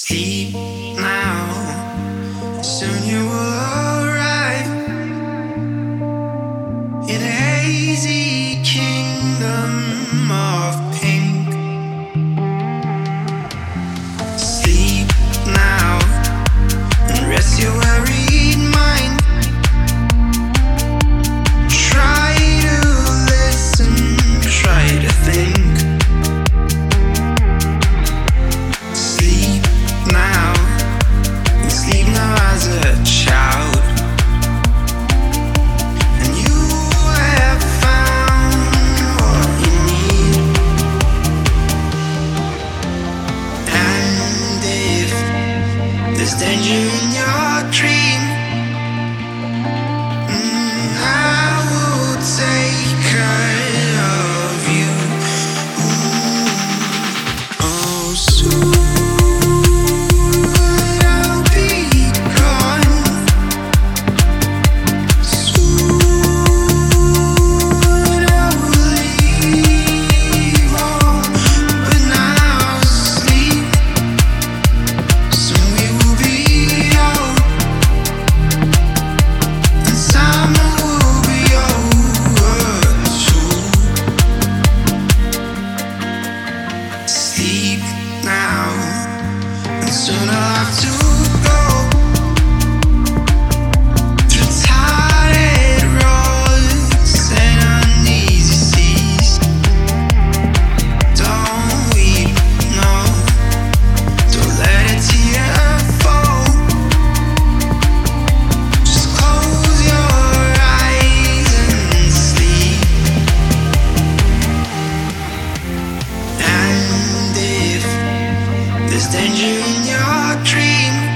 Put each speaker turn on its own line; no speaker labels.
Sleep now, soon you will arrive in a hazy kingdom of pink. Sleep now and rest your worried mind. Try to listen, try to think. Sleep now, and sleep now as a child. And you have found what you need. And if there's danger in your dream, I will take care of you. Oh, soon I'll be gone. Soon I will leave home, but now sleep. Soon we will be old, and summer will be over too. Sleep now, and soon I'll have to go through tired roads and uneasy seas. Don't weep, no, don't let a tear fall. Just close your eyes and sleep. And if there's danger in your dream,